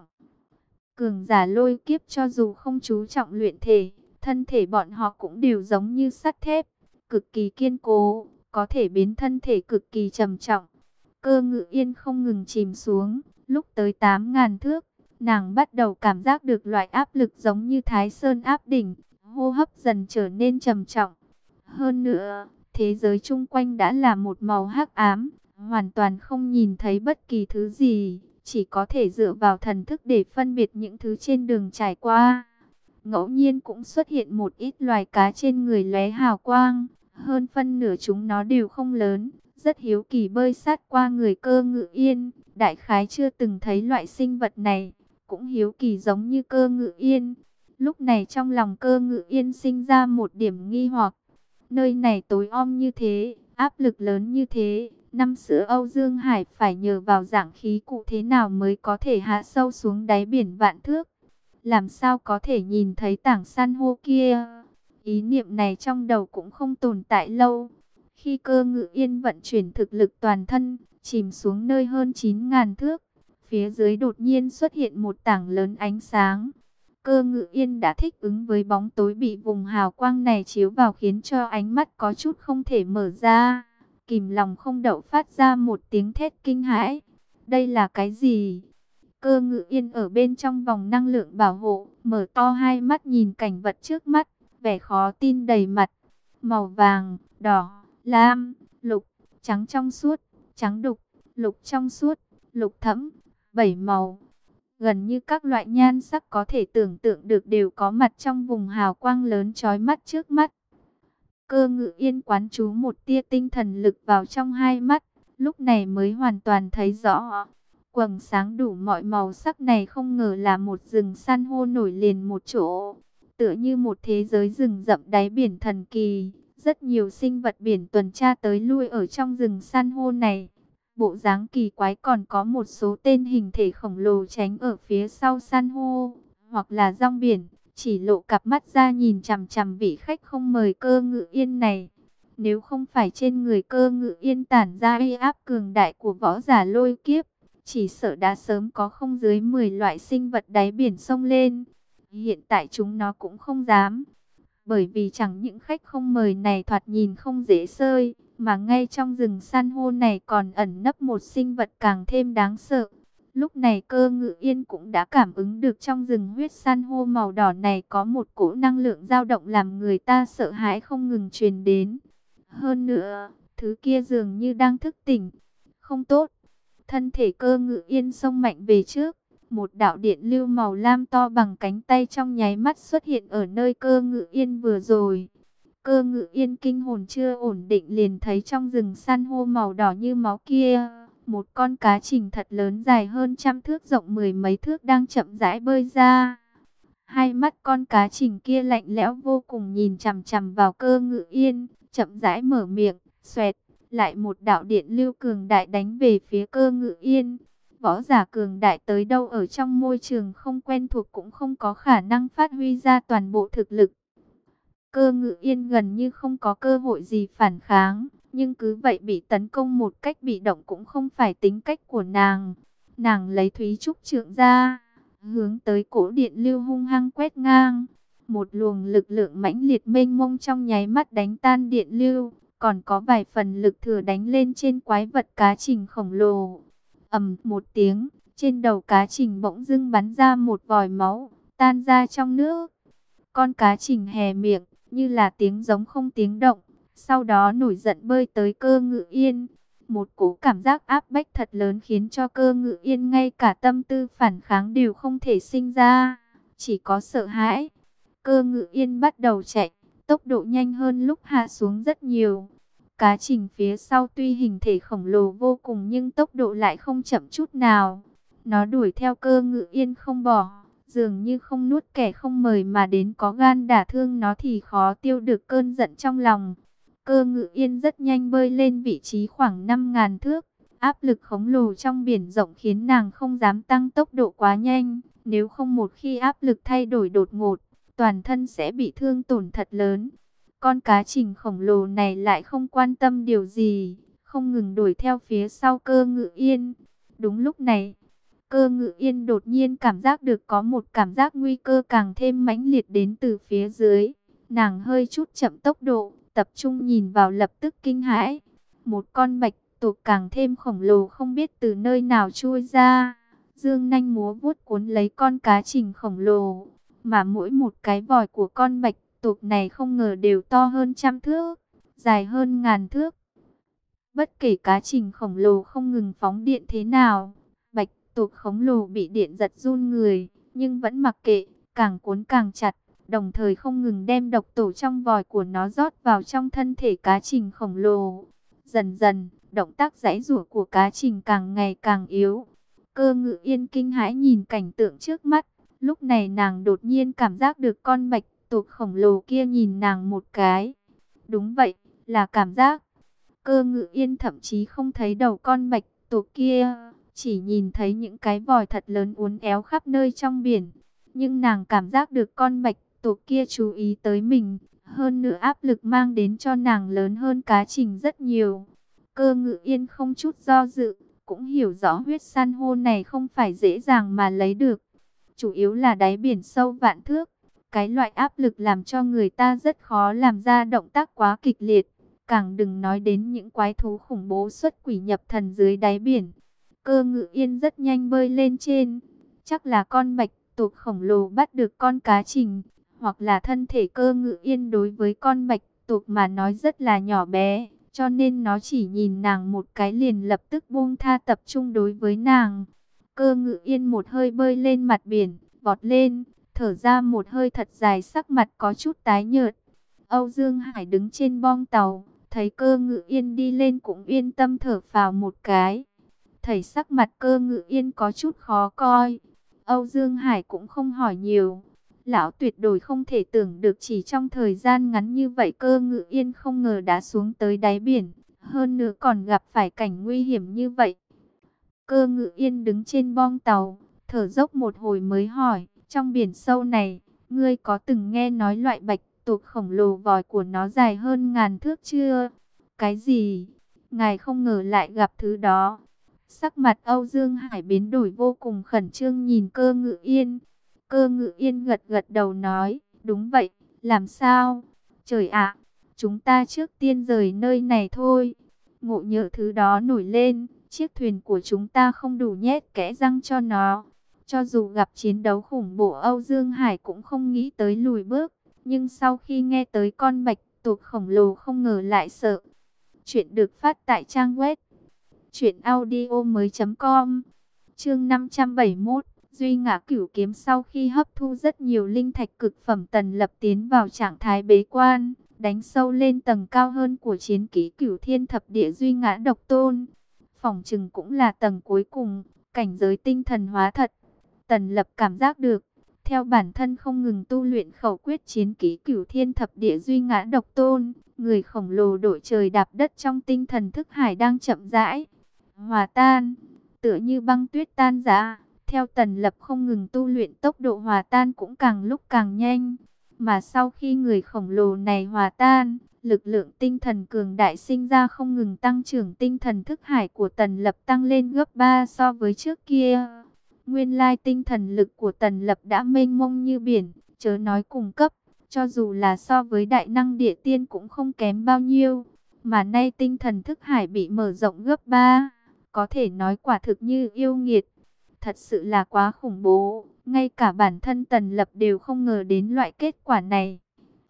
Cường giả lôi kiếp cho dù không chú trọng luyện thể, thân thể bọn họ cũng đều giống như sắt thép, cực kỳ kiên cố, có thể biến thân thể cực kỳ trầm trọng. Cơ Ngự Yên không ngừng chìm xuống, lúc tới tám ngàn thước, nàng bắt đầu cảm giác được loại áp lực giống như Thái Sơn áp đỉnh, hô hấp dần trở nên trầm trọng. Hơn nữa, thế giới chung quanh đã là một màu hắc ám, hoàn toàn không nhìn thấy bất kỳ thứ gì, chỉ có thể dựa vào thần thức để phân biệt những thứ trên đường trải qua. Ngẫu nhiên cũng xuất hiện một ít loài cá trên người lóe hào quang, hơn phân nửa chúng nó đều không lớn, rất hiếu kỳ bơi sát qua người Cơ Ngự Yên, đại khái chưa từng thấy loại sinh vật này, cũng hiếu kỳ giống như Cơ Ngự Yên. Lúc này trong lòng Cơ Ngự Yên sinh ra một điểm nghi hoặc, nơi này tối om như thế, áp lực lớn như thế, năm xưa Âu Dương Hải phải nhờ vào dạng khí cụ thế nào mới có thể hạ sâu xuống đáy biển vạn thước. Làm sao có thể nhìn thấy tảng san hô kia? Ý niệm này trong đầu cũng không tồn tại lâu. Khi Cơ Ngự Yên vận chuyển thực lực toàn thân, chìm xuống nơi hơn chín ngàn thước, phía dưới đột nhiên xuất hiện một tảng lớn ánh sáng. Cơ Ngự Yên đã thích ứng với bóng tối bị vùng hào quang này chiếu vào, khiến cho ánh mắt có chút không thể mở ra. Kìm lòng không đậu phát ra một tiếng thét kinh hãi. Đây là cái gì? Cơ Ngự Yên ở bên trong vòng năng lượng bảo hộ, mở to hai mắt nhìn cảnh vật trước mắt, vẻ khó tin đầy mặt. Màu vàng, đỏ, lam, lục, trắng trong suốt, trắng đục, lục trong suốt, lục thẫm, bảy màu. Gần như các loại nhan sắc có thể tưởng tượng được đều có mặt trong vùng hào quang lớn chói mắt trước mắt. Cơ Ngự Yên quán chú một tia tinh thần lực vào trong hai mắt, lúc này mới hoàn toàn thấy rõ. Quầng sáng đủ mọi màu sắc này không ngờ là một rừng san hô nổi liền một chỗ, tựa như một thế giới rừng rậm đáy biển thần kỳ. Rất nhiều sinh vật biển tuần tra tới lui ở trong rừng san hô này. Bộ dáng kỳ quái, còn có một số tên hình thể khổng lồ tránh ở phía sau san hô, hoặc là rong biển, chỉ lộ cặp mắt ra nhìn chằm chằm vị khách không mời Cơ Ngự Yên này. Nếu không phải trên người Cơ Ngự Yên tản ra uy áp cường đại của võ giả lôi kiếp, chỉ sợ đã sớm có không dưới mười loại sinh vật đáy biển xông lên. Hiện tại chúng nó cũng không dám, bởi vì chẳng những khách không mời này thoạt nhìn không dễ sơi, mà ngay trong rừng san hô này còn ẩn nấp một sinh vật càng thêm đáng sợ. Lúc này Cơ Ngự Yên cũng đã cảm ứng được trong rừng huyết san hô màu đỏ này có một cỗ năng lượng dao động làm người ta sợ hãi không ngừng truyền đến. Hơn nữa, thứ kia dường như đang thức tỉnh. Không tốt. Thân thể Cơ Ngự Yên xông mạnh về trước. Một đạo điện lưu màu lam to bằng cánh tay trong nháy mắt xuất hiện ở nơi Cơ Ngự Yên vừa rồi. Cơ Ngự Yên kinh hồn chưa ổn định liền thấy trong rừng san hô màu đỏ như máu kia, một con cá trình thật lớn dài hơn trăm thước, rộng mười mấy thước đang chậm rãi bơi ra. Hai mắt con cá trình kia lạnh lẽo vô cùng nhìn chằm chằm vào Cơ Ngự Yên, chậm rãi mở miệng, xoẹt, lại một đạo điện lưu cường đại đánh về phía Cơ Ngự Yên. Võ giả cường đại tới đâu ở trong môi trường không quen thuộc cũng không có khả năng phát huy ra toàn bộ thực lực. Cơ Ngự Yên gần như không có cơ hội gì phản kháng, nhưng cứ vậy bị tấn công một cách bị động cũng không phải tính cách của nàng. Nàng lấy thúy trúc trượng ra, hướng tới cổ điện lưu hung hăng quét ngang. Một luồng lực lượng mãnh liệt mênh mông trong nháy mắt đánh tan điện lưu, còn có vài phần lực thừa đánh lên trên quái vật cá trình khổng lồ. Ầm một tiếng, trên đầu cá trình bỗng dưng bắn ra một vòi máu, tan ra trong nước. Con cá trình hé miệng, như là tiếng giống không tiếng động, sau đó nổi giận bơi tới Cơ Ngự Yên. Một cỗ cảm giác áp bách thật lớn khiến cho Cơ Ngự Yên ngay cả tâm tư phản kháng đều không thể sinh ra, chỉ có sợ hãi. Cơ Ngự Yên bắt đầu chạy, tốc độ nhanh hơn lúc hạ xuống rất nhiều. Cá trình phía sau tuy hình thể khổng lồ vô cùng nhưng tốc độ lại không chậm chút nào. Nó đuổi theo Cơ Ngự Yên không bỏ, dường như không nuốt kẻ không mời mà đến, có gan đả thương nó thì khó tiêu được cơn giận trong lòng. Cơ Ngự Yên rất nhanh bơi lên vị trí khoảng năm ngàn thước. Áp lực khổng lồ trong biển rộng khiến nàng không dám tăng tốc độ quá nhanh. Nếu không một khi áp lực thay đổi đột ngột, toàn thân sẽ bị thương tổn thật lớn. Con cá trình khổng lồ này lại không quan tâm điều gì, không ngừng đuổi theo phía sau Cơ Ngự Yên. Đúng lúc này, Cơ Ngự Yên đột nhiên cảm giác được có một cảm giác nguy cơ càng thêm mãnh liệt đến từ phía dưới. Nàng hơi chút chậm tốc độ, tập trung nhìn vào lập tức kinh hãi. Một con bạch tuộc càng thêm khổng lồ không biết từ nơi nào chui ra, dương nanh múa vuốt cuốn lấy con cá trình khổng lồ. Mà mỗi một cái vòi của con bạch tuộc này không ngờ đều to hơn trăm thước, dài hơn ngàn thước. Bất kể cá trình khổng lồ không ngừng phóng điện thế nào, bạch tuộc khổng lồ bị điện giật run người, nhưng vẫn mặc kệ, càng cuốn càng chặt, đồng thời không ngừng đem độc tố trong vòi của nó rót vào trong thân thể cá trình khổng lồ. Dần dần, động tác giãy giụa của cá trình càng ngày càng yếu. Cơ Ngự Yên kinh hãi nhìn cảnh tượng trước mắt, lúc này nàng đột nhiên cảm giác được con bạch tuộc khổng lồ kia nhìn nàng một cái. Đúng vậy, là cảm giác. Cơ Ngự Yên thậm chí không thấy đầu con bạch tuộc kia, chỉ nhìn thấy những cái vòi thật lớn uốn éo khắp nơi trong biển. Nhưng nàng cảm giác được con bạch tuộc kia chú ý tới mình, hơn nữa áp lực mang đến cho nàng lớn hơn cá trình rất nhiều. Cơ Ngự Yên không chút do dự, cũng hiểu rõ huyết san hô này không phải dễ dàng mà lấy được. Chủ yếu là đáy biển sâu vạn thước, cái loại áp lực làm cho người ta rất khó làm ra động tác quá kịch liệt. Càng đừng nói đến những quái thú khủng bố xuất quỷ nhập thần dưới đáy biển. Cơ Ngự Yên rất nhanh bơi lên trên. Chắc là con bạch tuộc khổng lồ bắt được con cá trình, hoặc là thân thể Cơ Ngự Yên đối với con bạch tuộc mà nói rất là nhỏ bé, cho nên nó chỉ nhìn nàng một cái liền lập tức buông tha tập trung đối với nàng. Cơ Ngự Yên một hơi bơi lên mặt biển, vọt lên, thở ra một hơi thật dài, sắc mặt có chút tái nhợt. Âu Dương Hải đứng trên bong tàu, thấy Cơ Ngự Yên đi lên cũng yên tâm thở phào một cái. Thấy sắc mặt Cơ Ngự Yên có chút khó coi, Âu Dương Hải cũng không hỏi nhiều. Lão tuyệt đối không thể tưởng được chỉ trong thời gian ngắn như vậy Cơ Ngự Yên không ngờ đã xuống tới đáy biển, hơn nữa còn gặp phải cảnh nguy hiểm như vậy. Cơ Ngự Yên đứng trên bong tàu, thở dốc một hồi mới hỏi, trong biển sâu này, ngươi có từng nghe nói loại bạch tuộc khổng lồ vòi của nó dài hơn ngàn thước chưa? Cái gì? Ngài không ngờ lại gặp thứ đó. Sắc mặt Âu Dương Hải biến đổi vô cùng khẩn trương nhìn Cơ Ngự Yên. Cơ Ngự Yên gật gật đầu nói, đúng vậy, làm sao? Trời ạ, chúng ta trước tiên rời nơi này thôi. Ngộ nhỡ thứ đó nổi lên, chiếc thuyền của chúng ta không đủ nhét kẽ răng cho nó. Cho dù gặp chiến đấu khủng bố, Âu Dương Hải cũng không nghĩ tới lùi bước. Nhưng sau khi nghe tới con bạch tuộc khổng lồ không ngờ lại sợ. Chuyện được phát tại trang web truyện audio mới chấm com. Chương năm trăm bảy mươi mốt, Duy Ngã Cửu Kiếm. Sau khi hấp thu rất nhiều linh thạch cực phẩm, Tần Lập tiến vào trạng thái bế quan, đánh sâu lên tầng cao hơn của chiến kỹ Cửu Thiên Thập Địa Duy Ngã Độc Tôn. Phỏng chừng cũng là tầng cuối cùng, cảnh giới tinh thần hóa thật. Tần Lập cảm giác được, theo bản thân không ngừng tu luyện khẩu quyết chiến kỹ Cửu Thiên Thập Địa Duy Ngã Độc Tôn, người khổng lồ đội trời đạp đất trong tinh thần thức hải đang chậm rãi hòa tan, tựa như băng tuyết tan rã. Theo Tần Lập không ngừng tu luyện, tốc độ hòa tan cũng càng lúc càng nhanh. Mà sau khi người khổng lồ này hòa tan, lực lượng tinh thần cường đại sinh ra không ngừng tăng trưởng, tinh thần thức hải của Tần Lập tăng lên gấp ba so với trước kia. Nguyên lai tinh thần lực của Tần Lập đã mênh mông như biển, chớ nói cùng cấp, cho dù là so với đại năng địa tiên cũng không kém bao nhiêu. Mà nay tinh thần thức hải bị mở rộng gấp ba, có thể nói quả thực như yêu nghiệt. Thật sự là quá khủng bố, ngay cả bản thân Tần Lập đều không ngờ đến loại kết quả này.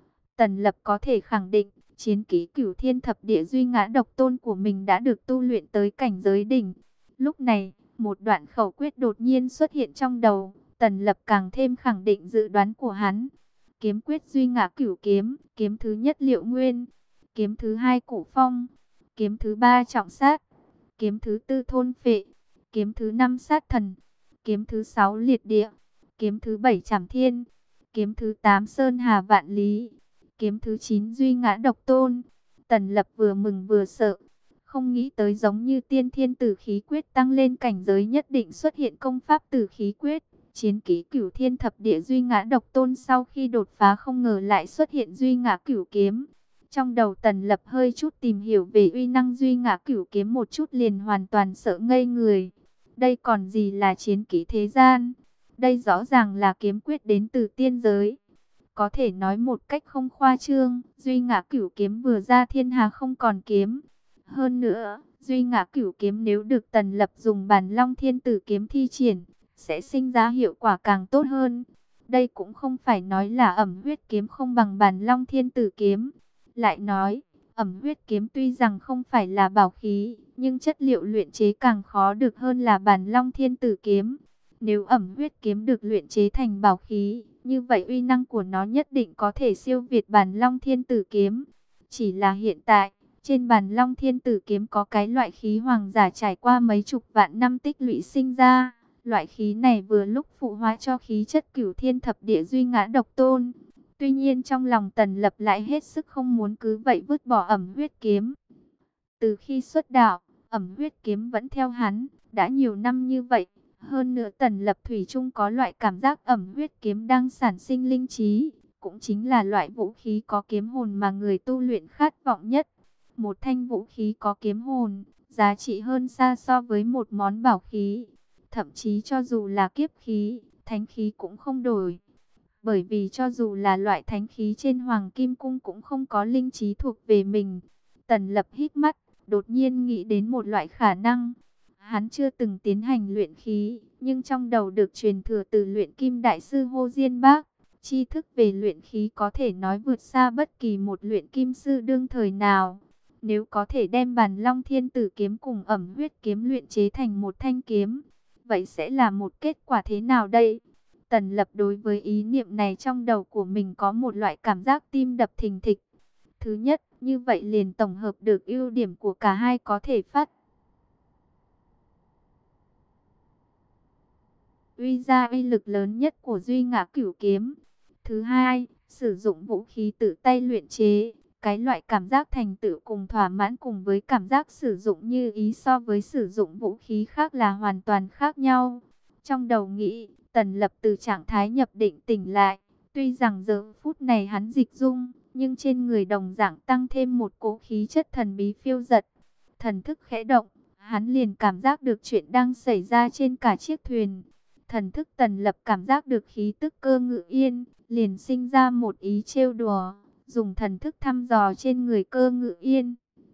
Tần Lập có thể khẳng định, chiến kỹ Cửu Thiên Thập Địa Duy Ngã Độc Tôn của mình đã được tu luyện tới cảnh giới đỉnh. Lúc này, một đoạn khẩu quyết đột nhiên xuất hiện trong đầu, Tần Lập càng thêm khẳng định dự đoán của hắn. Kiếm quyết Duy Ngã Cửu Kiếm, kiếm thứ nhất Liệu Nguyên, kiếm thứ hai Cổ Phong, kiếm thứ ba Trọng Sát, kiếm thứ tư Thôn Phệ, kiếm thứ năm Sát Thần, kiếm thứ sáu Liệt Địa, kiếm thứ bảy Trảm Thiên, kiếm thứ tám Sơn Hà Vạn Lý, kiếm thứ chín Duy Ngã Độc Tôn. Tần Lập vừa mừng vừa sợ, không nghĩ tới giống như Tiên Thiên Tử Khí Quyết tăng lên cảnh giới nhất định xuất hiện công pháp Tử Khí Quyết. Chiến kỹ Cửu Thiên Thập Địa Duy Ngã Độc Tôn sau khi đột phá không ngờ lại xuất hiện Duy Ngã Cửu Kiếm. Trong đầu Tần Lập hơi chút tìm hiểu về uy năng Duy Ngã Cửu Kiếm một chút liền hoàn toàn sợ ngây người. Đây còn gì là chiến kỹ thế gian? Đây rõ ràng là kiếm quyết đến từ tiên giới. Có thể nói một cách không khoa trương, Duy Ngã Cửu Kiếm vừa ra thiên hà không còn kiếm. Hơn nữa, Duy Ngã Cửu Kiếm nếu được Tần Lập dùng Bản Long Thiên Tử Kiếm thi triển, sẽ sinh ra hiệu quả càng tốt hơn. Đây cũng không phải nói là Ẩm Huyết Kiếm không bằng Bản Long Thiên Tử Kiếm. Lại nói, Ẩm Huyết Kiếm tuy rằng không phải là bảo khí, nhưng chất liệu luyện chế càng khó được hơn là Bản Long Thiên Tử Kiếm. Nếu Ẩm Huyết Kiếm được luyện chế thành bảo khí, như vậy uy năng của nó nhất định có thể siêu việt Bản Long Thiên Tử Kiếm. Chỉ là hiện tại, trên Bản Long Thiên Tử Kiếm có cái loại khí hoàng giả trải qua mấy chục vạn năm tích lũy sinh ra. Loại khí này vừa lúc phụ hóa cho khí chất Cửu Thiên Thập Địa Duy Ngã Độc Tôn. Tuy nhiên trong lòng Tần Lập lại hết sức không muốn cứ vậy vứt bỏ Ẩm Huyết Kiếm. Từ khi xuất đạo, Ẩm Huyết Kiếm vẫn theo hắn, đã nhiều năm như vậy. Hơn nữa Tần Lập thủy chung có loại cảm giác Ẩm Huyết Kiếm đang sản sinh linh trí. Cũng chính là loại vũ khí có kiếm hồn mà người tu luyện khát vọng nhất. Một thanh vũ khí có kiếm hồn, giá trị hơn xa so với một món bảo khí. Thậm chí cho dù là kiếp khí, thánh khí cũng không đổi. Bởi vì cho dù là loại thánh khí trên Hoàng Kim Cung cũng không có linh trí thuộc về mình. Tần Lập hít mắt, đột nhiên nghĩ đến một loại khả năng. Hắn chưa từng tiến hành luyện khí, nhưng trong đầu được truyền thừa từ luyện kim đại sư Hồ Diên Bác. Tri thức về luyện khí có thể nói vượt xa bất kỳ một luyện kim sư đương thời nào. Nếu có thể đem Bản Long Thiên Tử Kiếm cùng Ẩm Huyết Kiếm luyện chế thành một thanh kiếm, vậy sẽ là một kết quả thế nào đây? Tần Lập đối với ý niệm này trong đầu của mình có một loại cảm giác tim đập thình thịch. Thứ nhất, như vậy liền tổng hợp được ưu điểm của cả hai, có thể phát uy ra uy lực lớn nhất của Duy Ngã Cửu Kiếm. Thứ hai, sử dụng vũ khí tự tay luyện chế, cái loại cảm giác thành tựu cùng thỏa mãn cùng với cảm giác sử dụng như ý so với sử dụng vũ khí khác là hoàn toàn khác nhau. Trong đầu nghĩ, Tần Lập từ trạng thái nhập định tỉnh lại, tuy rằng giờ phút này hắn dịch dung, nhưng trên người đồng dạng tăng thêm một cỗ khí chất thần bí phiêu dật. Thần thức khẽ động, hắn liền cảm giác được chuyện đang xảy ra trên cả chiếc thuyền. Thần thức Tần Lập cảm giác được khí tức Cơ Ngự Yên, liền sinh ra một ý trêu đùa, dùng thần thức thăm dò trên người Cơ Ngự Yên.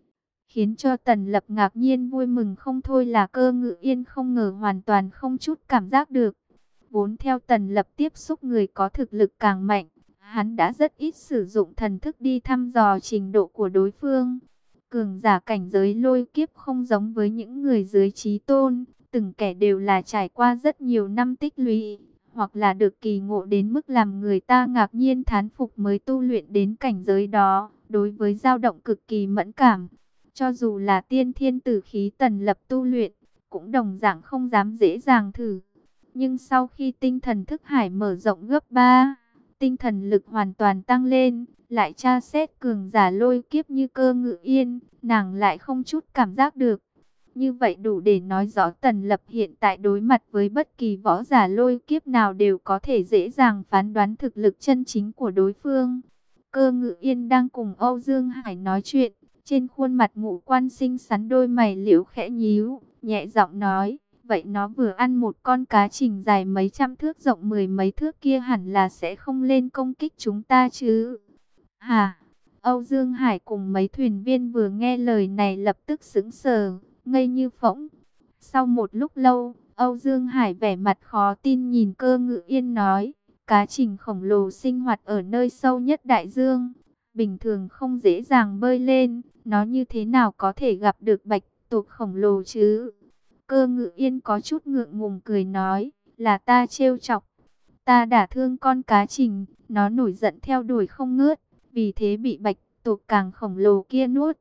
Khiến cho Tần Lập ngạc nhiên vui mừng không thôi là Cơ Ngự Yên không ngờ hoàn toàn không chút cảm giác được. Vốn theo Tần Lập tiếp xúc người có thực lực càng mạnh, hắn đã rất ít sử dụng thần thức đi thăm dò trình độ của đối phương. Cường giả cảnh giới lôi kiếp không giống với những người dưới chí tôn, từng kẻ đều là trải qua rất nhiều năm tích lũy, hoặc là được kỳ ngộ đến mức làm người ta ngạc nhiên thán phục mới tu luyện đến cảnh giới đó, đối với dao động cực kỳ mẫn cảm. Cho dù là tiên thiên tử khí Tần Lập tu luyện, cũng đồng dạng không dám dễ dàng thử. Nhưng sau khi tinh thần thức hải mở rộng gấp ba, tinh thần lực hoàn toàn tăng lên, lại tra xét cường giả lôi kiếp như Cơ Ngự Yên, nàng lại không chút cảm giác được. Như vậy đủ để nói rõ Tần Lập hiện tại đối mặt với bất kỳ võ giả lôi kiếp nào đều có thể dễ dàng phán đoán thực lực chân chính của đối phương. Cơ Ngự Yên đang cùng Âu Dương Hải nói chuyện, trên khuôn mặt ngũ quan xinh xắn, đôi mày liễu khẽ nhíu, nhẹ giọng nói, vậy nó vừa ăn một con cá trình dài mấy trăm thước rộng mười mấy thước kia hẳn là sẽ không lên công kích chúng ta chứ? Hả? Âu Dương Hải cùng mấy thuyền viên vừa nghe lời này lập tức sững sờ, ngây như phỗng. Sau một lúc lâu, Âu Dương Hải vẻ mặt khó tin nhìn Cơ Ngự Yên nói, cá trình khổng lồ sinh hoạt ở nơi sâu nhất đại dương, bình thường không dễ dàng bơi lên, nó như thế nào có thể gặp được bạch tuộc khổng lồ chứ? Cơ Ngự Yên có chút ngượng ngùng cười nói, là ta trêu chọc, ta đả thương con cá trình, nó nổi giận theo đuổi không ngớt, vì thế bị bạch tuộc càng khổng lồ kia nuốt.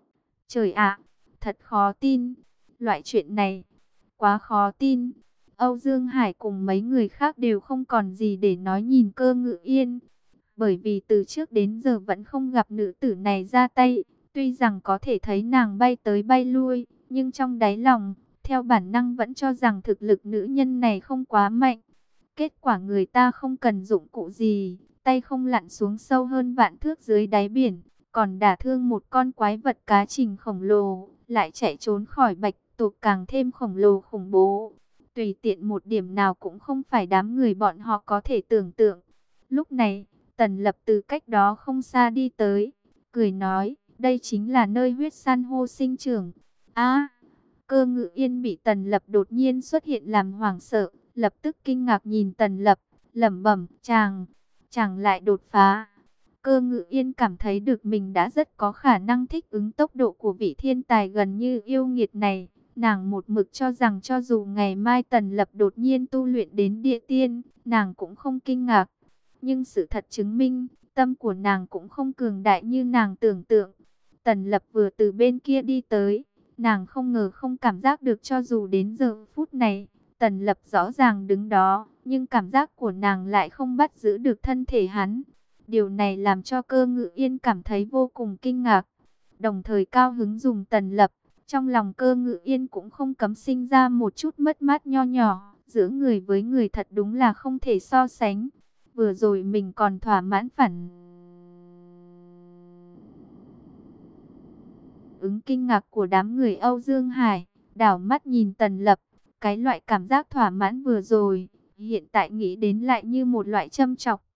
Trời ạ, thật khó tin, loại chuyện này, quá khó tin. Âu Dương Hải cùng mấy người khác đều không còn gì để nói nhìn Cơ Ngự Yên. Bởi vì từ trước đến giờ vẫn không gặp nữ tử này ra tay, tuy rằng có thể thấy nàng bay tới bay lui, nhưng trong đáy lòng, theo bản năng vẫn cho rằng thực lực nữ nhân này không quá mạnh. Kết quả người ta không cần dụng cụ gì, tay không lặn xuống sâu hơn vạn thước dưới đáy biển, còn đả thương một con quái vật cá trình khổng lồ, lại chạy trốn khỏi bạch tuộc càng thêm khổng lồ khủng bố. Tùy tiện một điểm nào cũng không phải đám người bọn họ có thể tưởng tượng. Lúc này, Tần Lập từ cách đó không xa đi tới, cười nói, đây chính là nơi huyết san hô sinh trưởng. A, Cơ Ngự Yên bị Tần Lập đột nhiên xuất hiện làm hoảng sợ, lập tức kinh ngạc nhìn Tần Lập, lẩm bẩm, chàng, chàng lại đột phá. Cơ Ngự Yên cảm thấy được mình đã rất có khả năng thích ứng tốc độ của vị thiên tài gần như yêu nghiệt này. Nàng một mực cho rằng cho dù ngày mai Tần Lập đột nhiên tu luyện đến địa tiên, nàng cũng không kinh ngạc. Nhưng sự thật chứng minh, tâm của nàng cũng không cường đại như nàng tưởng tượng. Tần Lập vừa từ bên kia đi tới, nàng không ngờ không cảm giác được cho dù đến giờ phút này, Tần Lập rõ ràng đứng đó, nhưng cảm giác của nàng lại không bắt giữ được thân thể hắn. Điều này làm cho Cơ Ngự Yên cảm thấy vô cùng kinh ngạc, đồng thời cao hứng dùng Tần Lập. Trong lòng Cơ Ngự Yên cũng không cấm sinh ra một chút mất mát nho nhỏ, giữa người với người thật đúng là không thể so sánh. Vừa rồi mình còn thỏa mãn phản ứng kinh ngạc của đám người Âu Dương Hải, đảo mắt nhìn Tần Lập, cái loại cảm giác thỏa mãn vừa rồi, hiện tại nghĩ đến lại như một loại châm chọc.